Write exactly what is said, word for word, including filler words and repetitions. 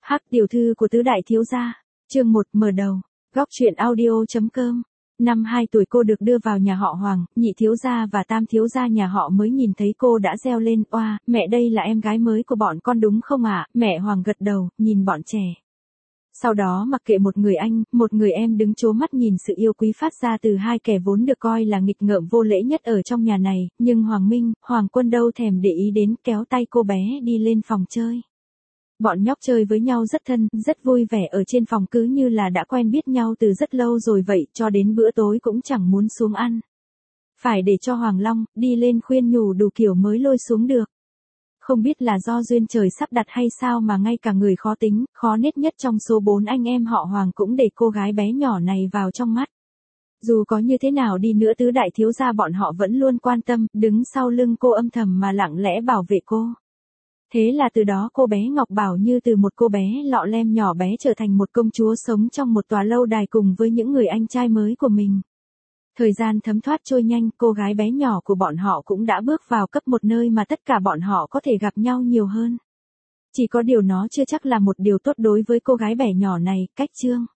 Hắc tiểu thư của tứ đại thiếu gia, chương một mở đầu, góc truyện audio.com. Năm hai tuổi cô được đưa vào nhà họ Hoàng, nhị thiếu gia và tam thiếu gia nhà họ mới nhìn thấy cô đã reo lên, oa, mẹ đây là em gái mới của bọn con đúng không ạ? Mẹ Hoàng gật đầu, nhìn bọn trẻ. Sau đó mặc kệ một người anh, một người em đứng trố mắt nhìn sự yêu quý phát ra từ hai kẻ vốn được coi là nghịch ngợm vô lễ nhất ở trong nhà này, nhưng Hoàng Minh, Hoàng Quân đâu thèm để ý đến, kéo tay cô bé đi lên phòng chơi. Bọn nhóc chơi với nhau rất thân, rất vui vẻ ở trên phòng cứ như là đã quen biết nhau từ rất lâu rồi vậy, cho đến bữa tối cũng chẳng muốn xuống ăn. Phải để cho Hoàng Long đi lên khuyên nhủ đủ kiểu mới lôi xuống được. Không biết là do duyên trời sắp đặt hay sao mà ngay cả người khó tính, khó nết nhất trong số bốn anh em họ Hoàng cũng để cô gái bé nhỏ này vào trong mắt. Dù có như thế nào đi nữa tứ đại thiếu gia bọn họ vẫn luôn quan tâm, đứng sau lưng cô âm thầm mà lặng lẽ bảo vệ cô. Thế là từ đó cô bé Ngọc Bảo như từ một cô bé lọ lem nhỏ bé trở thành một công chúa sống trong một tòa lâu đài cùng với những người anh trai mới của mình. Thời gian thấm thoát trôi nhanh, cô gái bé nhỏ của bọn họ cũng đã bước vào cấp một nơi mà tất cả bọn họ có thể gặp nhau nhiều hơn. Chỉ có điều nó chưa chắc là một điều tốt đối với cô gái bé nhỏ này, cách Trương.